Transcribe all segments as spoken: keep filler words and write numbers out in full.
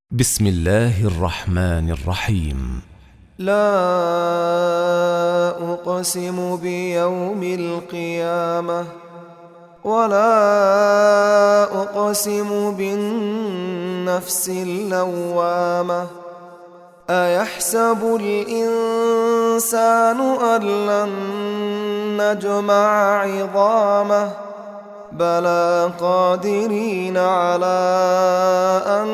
بسم الله الرحمن الرحيم. لا أقسم بيوم القيامة ولا أقسم بالنفس اللوامة. أيحسب الإنسان أن لن نجمع عظامه بلى قادرين على أن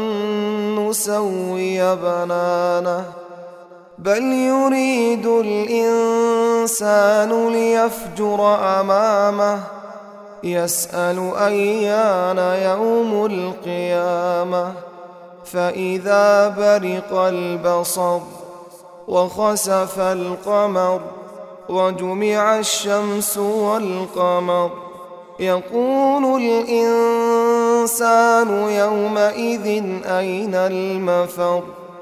نسوي بنانه بل يريد الإنسان ليفجر أمامه يسأل أيان يوم القيامة فإذا برق البصر وخسف القمر وجمع الشمس والقمر يقول الإنسان يومئذ أين المفر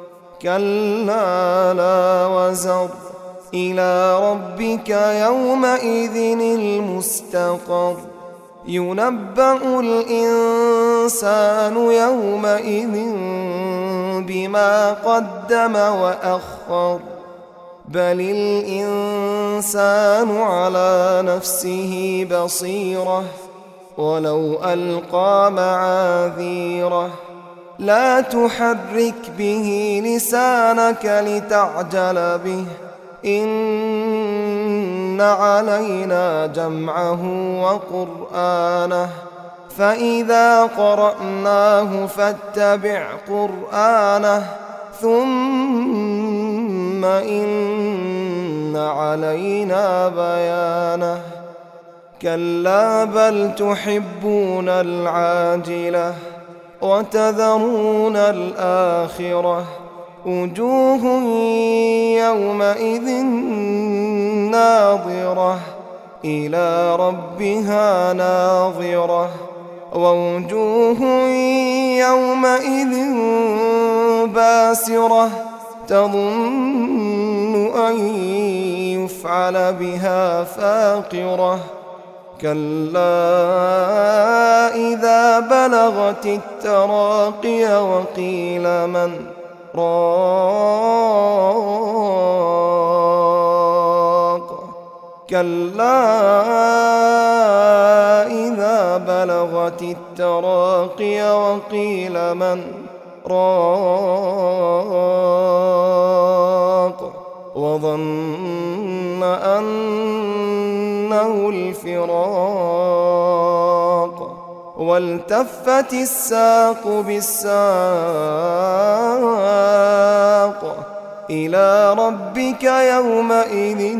كلا لا وزر إلى ربك يومئذ المستقر ينبأ الإنسان يومئذ بما قدم وأخر بل الإنسان على نفسه بصيرة ولو ألقى معاذيره لا تحرك به لسانك لتعجل به إن علينا جمعه وقرآنه فإذا قرأناه فاتبع قرآنه ثم إن علينا بيانه كلا بل تحبون العاجلة وتذرون الآخرة وجوه يومئذ ناظرة إلى ربها ناظرة ووجوه يومئذ باسرة تظن أن يفعل بها فاقرة كلا إذا بلغت التراقي وقيل من راق كلا إذا بلغت التراقي وقيل من راق وظن أنه الفراق والتفت الساق بالساق إلى ربك يومئذ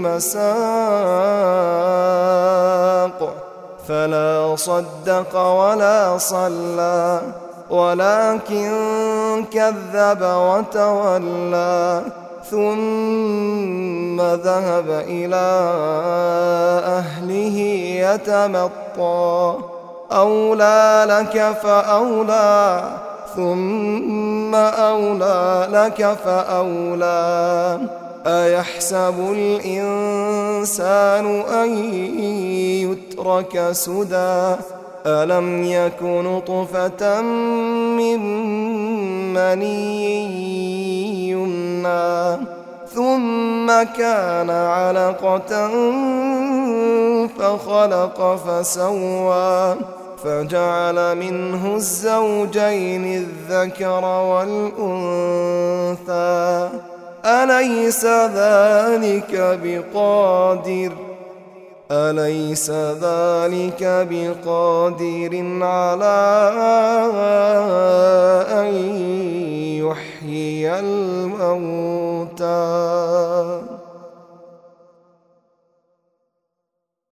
المساق فلا صدق ولا صلى ولكن كذب وتولى ثم ذهب إلى أهله يتمطى أولى لك فأولى ثم أولى لك فأولى أيحسب الإنسان أن يترك سدى ألم يك نطفة من مني يمنى ثم كان علقة فخلق فسوى فجعل منه الزوجين الذكر والأنثى أليس ذلك بقادر أليس ذلك بقادر على أن يحيي الموتى